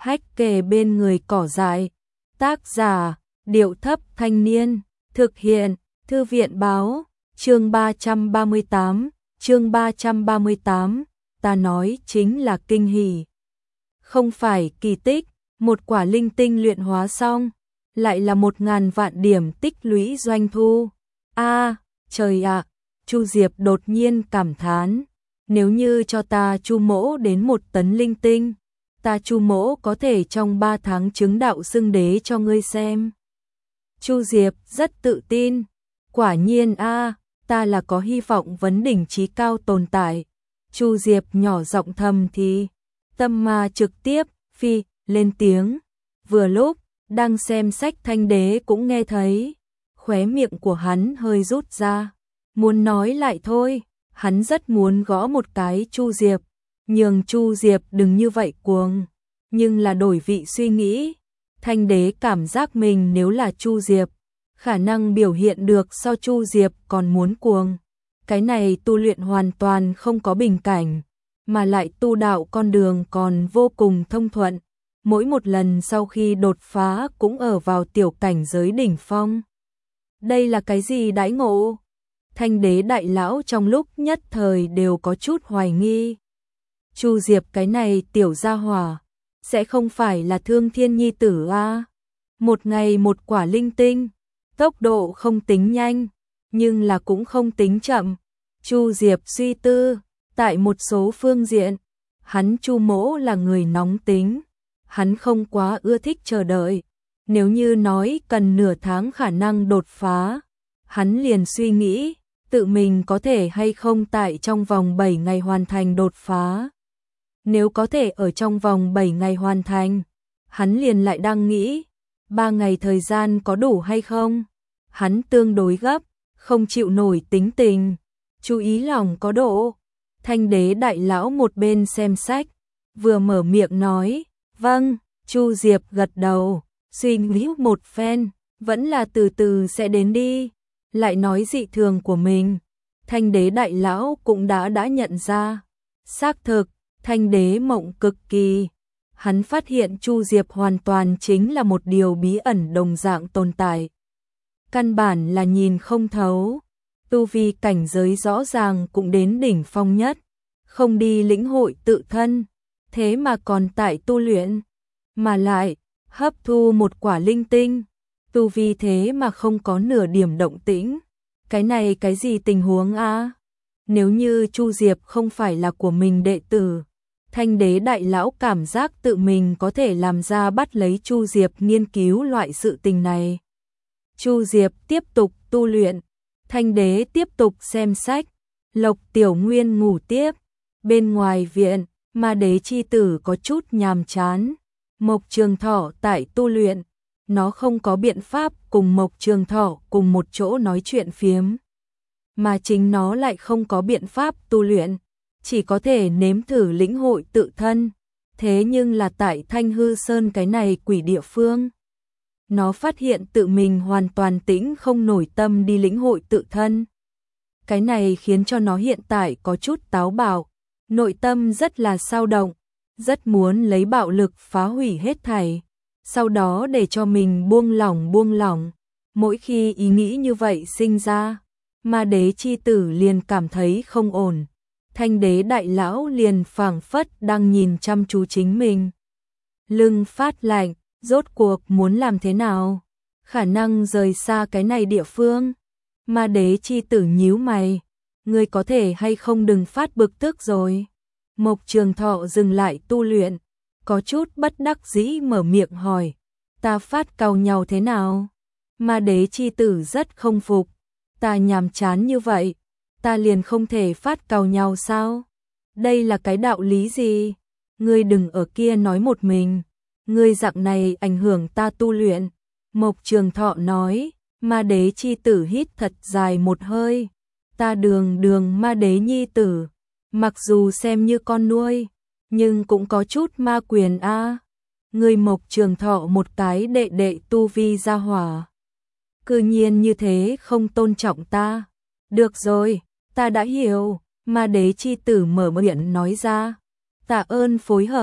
Hách kề bên người cỏ dại. Tác giả, Điệu Thấp Thanh Niên. Thực hiện, Thư viện Báo. Chương 338, ta nói chính là kinh hỉ. Không phải kỳ tích, một quả linh tinh luyện hóa xong, lại là 1000 vạn điểm tích lũy doanh thu. Trời ạ, Chu Diệp đột nhiên cảm thán, nếu như cho ta Chu mỗ đến 1 tấn linh tinh, ta Chu mỗ có thể trong 3 tháng chứng đạo xưng đế cho ngươi xem. Chu Diệp rất tự tin, quả nhiên ta là có hy vọng vấn đỉnh trí cao tồn tại. Chu Diệp nhỏ giọng thầm thì, tâm ma trực tiếp phi lên tiếng. Vừa lúc đang xem sách Thanh Đế cũng nghe thấy, khóe miệng của hắn hơi rút ra, muốn nói lại thôi, hắn rất muốn gõ một cái Chu Diệp, nhường Chu Diệp đừng như vậy cuồng, nhưng là đổi vị suy nghĩ, Thanh Đế cảm giác mình nếu là Chu Diệp, khả năng biểu hiện được so Chu Diệp còn muốn cuồng. Cái này tu luyện hoàn toàn không có bình cảnh, mà lại tu đạo con đường còn vô cùng thông thuận. Mỗi một lần sau khi đột phá cũng ở vào tiểu cảnh giới đỉnh phong. Đây là cái gì đãi ngộ? Thanh Đế đại lão trong lúc nhất thời đều có chút hoài nghi. Chu Diệp cái này tiểu gia hỏa, sẽ không phải là Thương Thiên nhi tử a? Một ngày một quả linh tinh, tốc độ không tính nhanh, nhưng là cũng không tính chậm. Chu Diệp suy tư, tại một số phương diện, hắn Chu mỗ là người nóng tính, hắn không quá ưa thích chờ đợi. Nếu như nói cần nửa tháng khả năng đột phá, hắn liền suy nghĩ, tự mình có thể hay không tại trong vòng 7 ngày hoàn thành đột phá. Nếu có thể ở trong vòng 7 ngày hoàn thành, hắn liền lại đang nghĩ, 3 ngày thời gian có đủ hay không? Hắn tương đối gấp, không chịu nổi tính tình, chú ý lòng có độ. Thanh Đế đại lão một bên xem sách, vừa mở miệng nói, vâng. Chu Diệp gật đầu, suy nghĩ một phen, vẫn là từ từ sẽ đến đi, lại nói dị thường của mình. Thanh Đế đại lão cũng đã nhận ra, xác thực, Thanh Đế mộng cực kỳ. Hắn phát hiện Chu Diệp hoàn toàn chính là một điều bí ẩn đồng dạng tồn tại. Căn bản là nhìn không thấu, tu vi cảnh giới rõ ràng cũng đến đỉnh phong nhất, không đi lĩnh hội tự thân, thế mà còn tại tu luyện, mà lại hấp thu một quả linh tinh, tu vi thế mà không có nửa điểm động tĩnh. Cái này cái gì tình huống a? Nếu như Chu Diệp không phải là của mình đệ tử, Thanh Đế đại lão cảm giác tự mình có thể làm ra bắt lấy Chu Diệp nghiên cứu loại sự tình này. Chu Diệp tiếp tục tu luyện, Thanh Đế tiếp tục xem sách, Lộc Tiểu Nguyên ngủ tiếp. Bên ngoài viện, Ma Đế chi tử có chút nhàm chán. Mộc Trường Thọ tại tu luyện, nó không có biện pháp cùng Mộc Trường Thọ cùng một chỗ nói chuyện phiếm, mà chính nó lại không có biện pháp tu luyện, chỉ có thể nếm thử lĩnh hội tự thân. Thế nhưng là tại Thanh Hư Sơn cái này quỷ địa phương, nó phát hiện tự mình hoàn toàn tĩnh không nổi tâm đi lĩnh hội tự thân. Cái này khiến cho nó hiện tại có chút táo bạo, nội tâm rất là dao động, rất muốn lấy bạo lực phá hủy hết thảy, sau đó để cho mình buông lỏng. Mỗi khi ý nghĩ như vậy sinh ra, Ma Đế chi tử liền cảm thấy không ổn. Thanh Đế đại lão liền phảng phất đang nhìn chăm chú chính mình. Lưng phát lạnh, rốt cuộc muốn làm thế nào? Khả năng rời xa cái này địa phương. Ma Đế chi tử nhíu mày, ngươi có thể hay không đừng phát bực tức rồi. Mộc Trường Thọ dừng lại tu luyện, có chút bất đắc dĩ mở miệng hỏi, ta phát càu nhau thế nào? Ma Đế chi tử rất không phục, ta nhàm chán như vậy, ta liền không thể phát càu nhau sao? Đây là cái đạo lý gì? Ngươi đừng ở kia nói một mình, ngươi dạng này ảnh hưởng ta tu luyện. Mộc Trường Thọ nói. Ma Đế chi tử hít thật dài một hơi, ta đường Ma Đế nhi tử, mặc dù xem như con nuôi, nhưng cũng có chút ma quyền a. Người Mộc Trường Thọ một cái đệ đệ tu vi gia hỏa, cư nhiên như thế không tôn trọng ta. Được rồi, ta đã hiểu. Ma Đế chi tử mở miệng nói ra, tạ ơn phối hợp.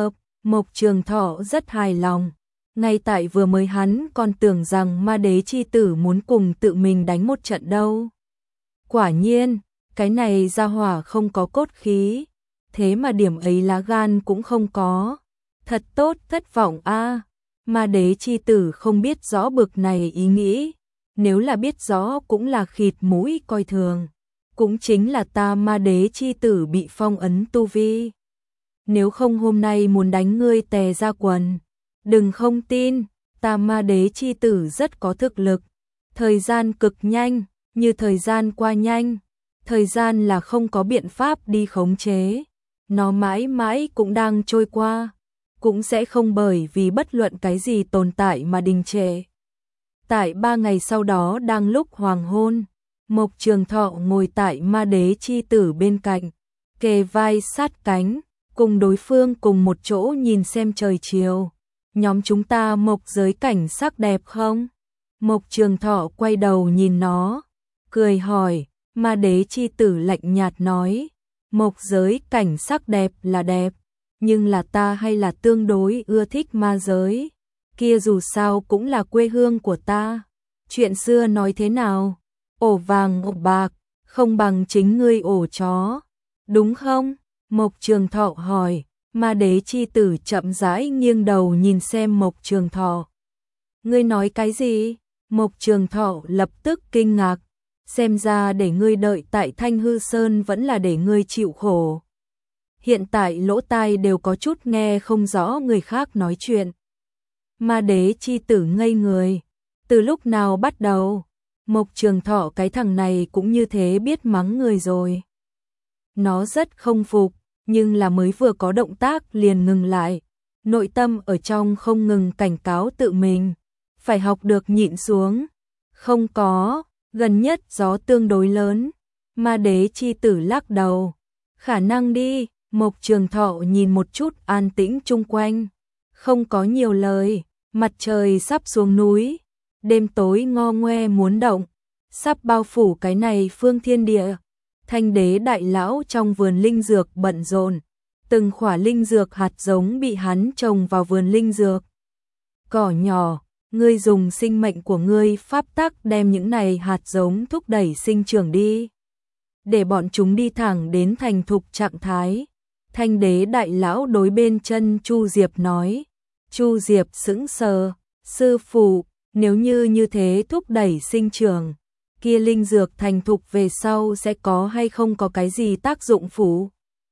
Mộc Trường Thọ rất hài lòng. Ngay tại vừa mới hắn còn tưởng rằng ma đế chi tử muốn cùng tự mình đánh một trận đâu. Quả nhiên, cái này ra hỏa không có cốt khí, thế mà điểm ấy lá gan cũng không có. Thật tốt, thất vọng a. Ma đế chi tử không biết rõ bực này ý nghĩ, nếu là biết rõ cũng là khịt mũi coi thường. Cũng chính là ta ma đế chi tử bị phong ấn tu vi. Nếu không hôm nay muốn đánh ngươi tè ra quần. Đừng không tin, ta ma đế chi tử rất có thực lực. Thời gian cực nhanh, như thời gian qua nhanh. Thời gian là không có biện pháp đi khống chế. Nó mãi mãi cũng đang trôi qua. Cũng sẽ không bởi vì bất luận cái gì tồn tại mà đình trệ. Tại 3 ngày sau đó đang lúc hoàng hôn, Mộc Trường Thọ ngồi tại ma đế chi tử bên cạnh, kề vai sát cánh, cùng đối phương cùng một chỗ nhìn xem trời chiều. Nhóm chúng ta mộc giới cảnh sắc đẹp không? Mộc Trường Thọ quay đầu nhìn nó, cười hỏi, ma đế chi tử lạnh nhạt nói, mộc giới cảnh sắc đẹp là đẹp, nhưng là ta hay là tương đối ưa thích ma giới, kia dù sao cũng là quê hương của ta. Chuyện xưa nói thế nào? Ổ vàng ổ bạc, không bằng chính ngươi ổ chó, đúng không? Mộc Trường Thọ hỏi. Ma đế chi tử chậm rãi nghiêng đầu nhìn xem Mộc Trường Thọ. Ngươi nói cái gì? Mộc Trường Thọ lập tức kinh ngạc. Xem ra để ngươi đợi tại Thanh Hư Sơn vẫn là để ngươi chịu khổ. Hiện tại lỗ tai đều có chút nghe không rõ người khác nói chuyện. Ma đế chi tử ngây người. Từ lúc nào bắt đầu? Mộc Trường Thọ cái thằng này cũng như thế biết mắng người rồi. Nó rất không phục. Nhưng là mới vừa có động tác liền ngừng lại, nội tâm ở trong không ngừng cảnh cáo tự mình, phải học được nhịn xuống. Không có, gần nhất gió tương đối lớn. Ma đế chi tử lắc đầu. Khả năng đi. Mộc Trường Thọ nhìn một chút an tĩnh chung quanh, không có nhiều lời. Mặt trời sắp xuống núi, đêm tối ngo ngoe muốn động, sắp bao phủ cái này phương thiên địa. Thanh đế đại lão trong vườn linh dược bận rộn, từng khỏa linh dược hạt giống bị hắn trồng vào vườn linh dược. Cỏ nhỏ, ngươi dùng sinh mệnh của ngươi pháp tắc đem những này hạt giống thúc đẩy sinh trưởng đi, để bọn chúng đi thẳng đến thành thục trạng thái. Thanh đế đại lão đối bên chân Chu Diệp nói. Chu Diệp sững sờ, sư phụ, nếu như thế thúc đẩy sinh trưởng, kia linh dược thành thục về sau sẽ có hay không có cái gì tác dụng phụ?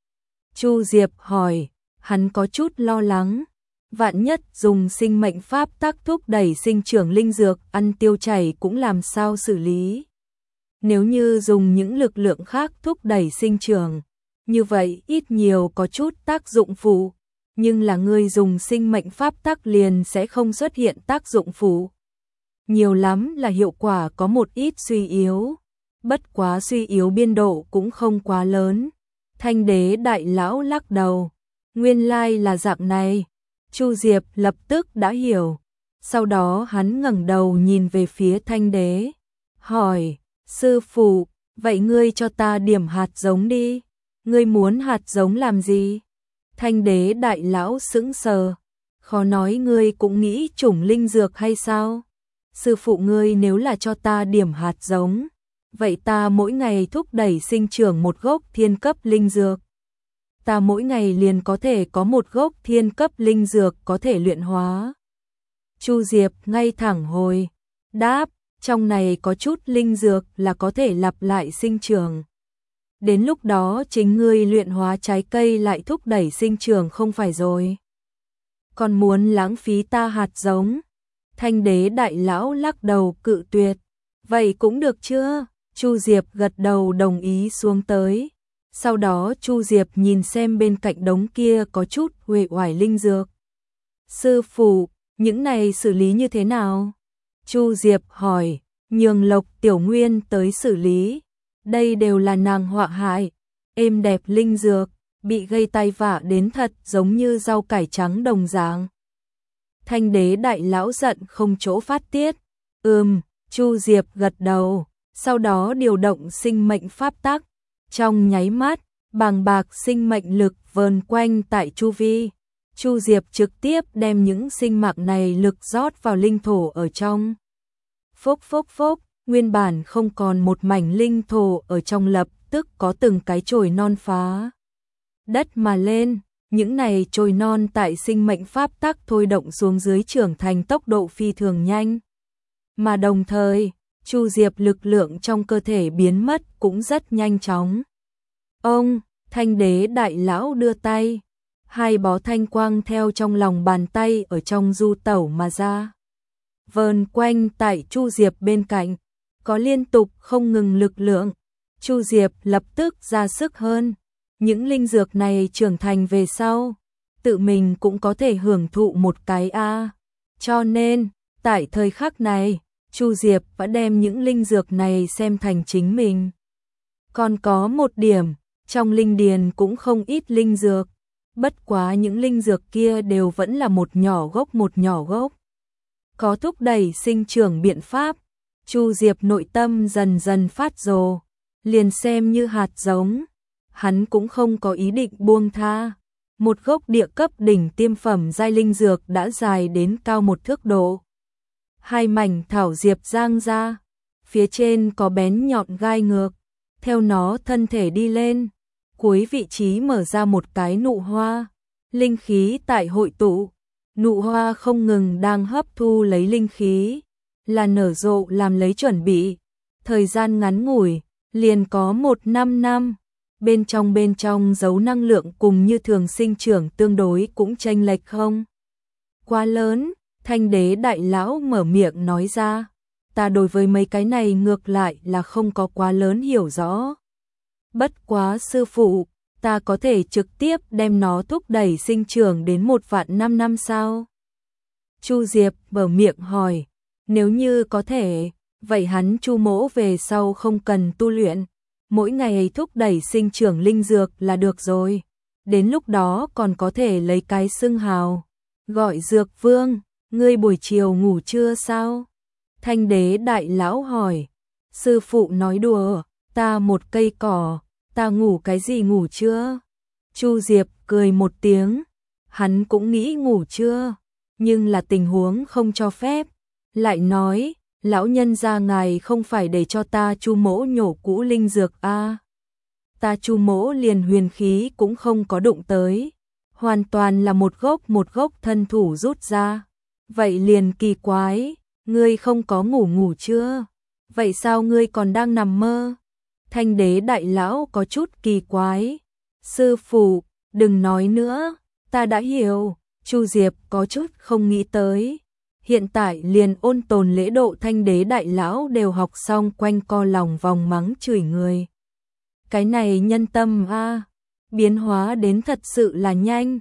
Chu Diệp hỏi, hắn có chút lo lắng. Vạn nhất dùng sinh mệnh pháp tác thúc đẩy sinh trưởng linh dược ăn tiêu chảy cũng làm sao xử lý? Nếu như dùng những lực lượng khác thúc đẩy sinh trưởng, như vậy ít nhiều có chút tác dụng phụ, nhưng là ngươi dùng sinh mệnh pháp tác liền sẽ không xuất hiện tác dụng phụ. Nhiều lắm là hiệu quả có một ít suy yếu, bất quá suy yếu biên độ cũng không quá lớn. Thanh đế đại lão lắc đầu, nguyên lai là dạng này. Chu Diệp lập tức đã hiểu, sau đó hắn ngẩng đầu nhìn về phía Thanh đế, hỏi, sư phụ, vậy ngươi cho ta điểm hạt giống đi, ngươi muốn hạt giống làm gì? Thanh đế đại lão sững sờ, khó nói ngươi cũng nghĩ chủng linh dược hay sao? Sư phụ ngươi nếu là cho ta điểm hạt giống, vậy ta mỗi ngày thúc đẩy sinh trưởng một gốc thiên cấp linh dược. Ta mỗi ngày liền có thể có một gốc thiên cấp linh dược có thể luyện hóa. Chu Diệp ngay thẳng hồi, đáp, trong này có chút linh dược là có thể lặp lại sinh trưởng. Đến lúc đó chính ngươi luyện hóa trái cây lại thúc đẩy sinh trưởng không phải rồi. Còn muốn lãng phí ta hạt giống? Thanh đế đại lão lắc đầu cự tuyệt. Vậy cũng được chưa? Chu Diệp gật đầu đồng ý xuống tới. Sau đó Chu Diệp nhìn xem bên cạnh đống kia có chút uể oải linh dược. Sư phụ, những này xử lý như thế nào? Chu Diệp hỏi, nhường Lộc Tiểu Nguyên tới xử lý. Đây đều là nàng họa hại. Êm đẹp linh dược, bị gây tai vạ đến thật giống như rau cải trắng đồng dạng. Thanh đế đại lão giận không chỗ phát tiết. Chu Diệp gật đầu, sau đó điều động sinh mệnh pháp tắc. Trong nháy mắt, bàng bạc sinh mệnh lực vờn quanh tại chu vi. Chu Diệp trực tiếp đem những sinh mạng này lực rót vào linh thổ ở trong. Phốc phốc phốc, nguyên bản không còn một mảnh linh thổ ở trong lập tức có từng cái chồi non phá đất mà lên. Những này chồi non tại sinh mệnh pháp tắc thôi động xuống dưới trưởng thành tốc độ phi thường nhanh. Mà đồng thời, Chu Diệp lực lượng trong cơ thể biến mất cũng rất nhanh chóng. Ông, Thanh Đế đại lão đưa tay, hai bó thanh quang theo trong lòng bàn tay ở trong du tẩu mà ra. Vờn quanh tại Chu Diệp bên cạnh, có liên tục không ngừng lực lượng. Chu Diệp lập tức ra sức hơn. Những linh dược này trưởng thành về sau, tự mình cũng có thể hưởng thụ một cái a. Cho nên, tại thời khắc này, Chu Diệp đã đem những linh dược này xem thành chính mình. Còn có một điểm, trong linh điền cũng không ít linh dược, bất quá những linh dược kia đều vẫn là một nhỏ gốc. Có thúc đẩy sinh trưởng biện pháp, Chu Diệp nội tâm dần dần phát rồ, liền xem như hạt giống, hắn cũng không có ý định buông tha. Một gốc địa cấp đỉnh tiêm phẩm giai linh dược đã dài đến cao một thước độ. Hai mảnh thảo diệp giang ra, phía trên có bén nhọn gai ngược, theo nó thân thể đi lên, cuối vị trí mở ra một cái nụ hoa, linh khí tại hội tụ, nụ hoa không ngừng đang hấp thu lấy linh khí, là nở rộ làm lấy chuẩn bị, thời gian ngắn ngủi, liền có 1-5 năm, bên trong giấu năng lượng cùng như thường sinh trưởng tương đối cũng chênh lệch không quá lớn. Thanh Đế đại lão mở miệng nói ra, ta đối với mấy cái này ngược lại là không có quá lớn hiểu rõ. Bất quá sư phụ, ta có thể trực tiếp đem nó thúc đẩy sinh trưởng đến 1.000.000 năm sao? Chu Diệp mở miệng hỏi, nếu như có thể, vậy hắn Chu mỗ về sau không cần tu luyện, mỗi ngày thúc đẩy sinh trưởng linh dược là được rồi. Đến lúc đó còn có thể lấy cái xưng hào, gọi dược vương. Ngươi buổi chiều ngủ trưa sao? Thanh Đế đại lão hỏi. Sư phụ nói đùa, ta một cây cỏ, ta ngủ cái gì ngủ trưa? Chu Diệp cười một tiếng, hắn cũng nghĩ ngủ trưa, nhưng là tình huống không cho phép. Lại nói, lão nhân gia ngài không phải để cho ta Chu mỗ nhổ cũ linh dược a? Ta Chu mỗ liền huyền khí cũng không có đụng tới, hoàn toàn là một gốc thân thủ rút ra. Vậy liền kỳ quái, ngươi không có ngủ chưa? Vậy sao ngươi còn đang nằm mơ? Thanh Đế đại lão có chút kỳ quái. Sư phụ, đừng nói nữa, ta đã hiểu. Chu Diệp có chút không nghĩ tới. Hiện tại liền ôn tồn lễ độ Thanh Đế đại lão đều học xong quanh co lòng vòng mắng chửi người. Cái này nhân tâm a, biến hóa đến thật sự là nhanh.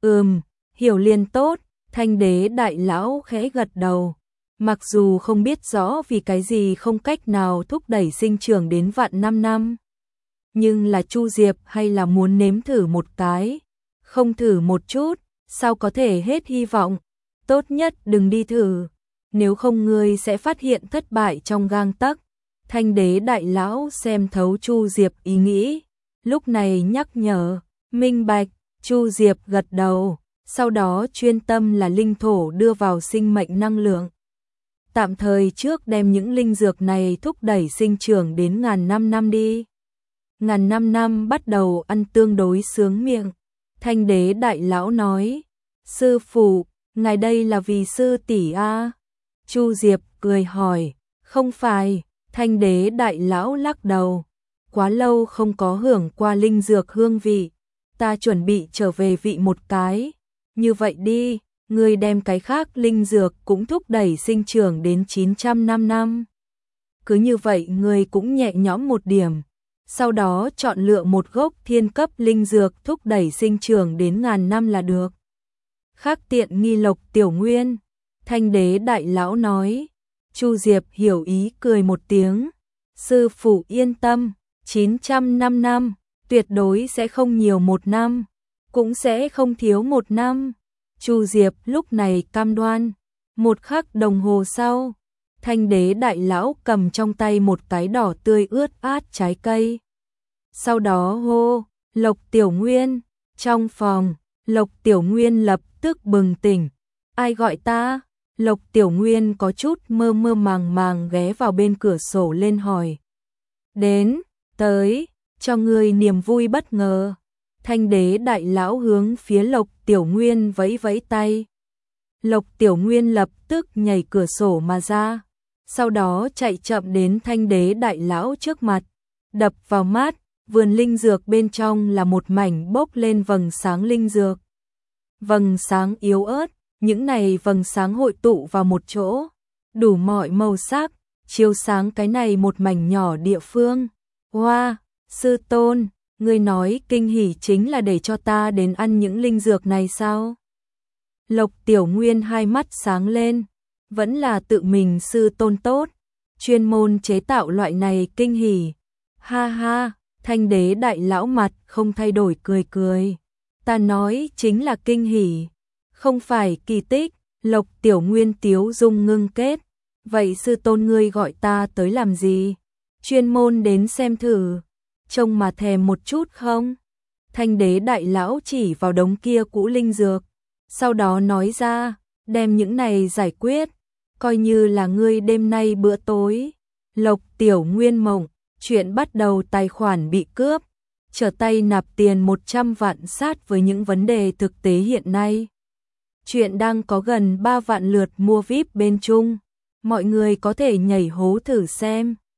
Hiểu liền tốt. Thanh Đế đại lão khẽ gật đầu, mặc dù không biết rõ vì cái gì không cách nào thúc đẩy sinh trưởng đến 1.000.000 năm. Nhưng là Chu Diệp hay là muốn nếm thử một cái, không thử một chút, sao có thể hết hy vọng, tốt nhất đừng đi thử, nếu không ngươi sẽ phát hiện thất bại trong gang tấc. Thanh Đế đại lão xem thấu Chu Diệp ý nghĩ, lúc này nhắc nhở, minh bạch. Chu Diệp gật đầu. Sau đó chuyên tâm là linh thổ đưa vào sinh mệnh năng lượng. Tạm thời trước đem những linh dược này thúc đẩy sinh trưởng đến 1.000 năm đi. 1.000 năm bắt đầu ăn tương đối sướng miệng. Thanh Đế đại lão nói, sư phụ, ngài đây là vì sư tỷ a? Chu Diệp cười hỏi, không phải. Thanh Đế đại lão lắc đầu, quá lâu không có hưởng qua linh dược hương vị, ta chuẩn bị trở về vị một cái. Như vậy đi, ngươi đem cái khác linh dược cũng thúc đẩy sinh trưởng đến 905 năm. Cứ như vậy ngươi cũng nhẹ nhõm một điểm. Sau đó chọn lựa một gốc thiên cấp linh dược thúc đẩy sinh trưởng đến 1.000 năm là được. Khác tiện nghi lộc tiểu nguyên. Thanh Đế đại lão nói. Chu Diệp hiểu ý cười một tiếng. Sư phụ yên tâm, 905 năm, tuyệt đối sẽ không nhiều 1 năm. Cũng sẽ không thiếu 1 năm. Chu Diệp lúc này cam đoan. 1 khắc đồng hồ sau, Thanh Đế đại lão cầm trong tay một cái đỏ tươi ướt át trái cây. Sau đó hô, Lộc Tiểu Nguyên, trong phòng, Lộc Tiểu Nguyên lập tức bừng tỉnh. Ai gọi ta? Lộc Tiểu Nguyên có chút mơ mơ màng màng ghé vào bên cửa sổ lên hỏi. Đến, tới, cho ngươi niềm vui bất ngờ. Thanh đế đại lão hướng phía Lộc Tiểu Nguyên vẫy vẫy tay. Lộc Tiểu Nguyên lập tức nhảy cửa sổ mà ra, sau đó chạy chậm đến thanh đế đại lão trước mặt, đập vào mắt, vườn linh dược bên trong là một mảnh bốc lên vầng sáng linh dược. Vầng sáng yếu ớt, những này vầng sáng hội tụ vào một chỗ, đủ mọi màu sắc, chiếu sáng cái này một mảnh nhỏ địa phương. Hoa, sư tôn, ngươi nói kinh hỉ chính là để cho ta đến ăn những linh dược này sao? Lộc Tiểu Nguyên hai mắt sáng lên, vẫn là tự mình sư tôn tốt, chuyên môn chế tạo loại này kinh hỉ. Ha ha, thanh đế đại lão mặt không thay đổi cười cười. Ta nói chính là kinh hỉ, không phải kỳ tích. Lộc Tiểu Nguyên tiếu dung ngưng kết. Vậy sư tôn ngươi gọi ta tới làm gì? Chuyên môn đến xem thử, trông mà thèm một chút không? Thanh đế đại lão chỉ vào đống kia cũ linh dược, sau đó nói ra, đem những này giải quyết, coi như là ngươi đêm nay bữa tối. Lộc Tiểu Nguyên mộng, chuyện bắt đầu tài khoản bị cướp, trở tay nạp tiền 100 vạn sát với những vấn đề thực tế hiện nay. Chuyện đang có gần 3 vạn lượt mua VIP bên Trung, mọi người có thể nhảy hố thử xem.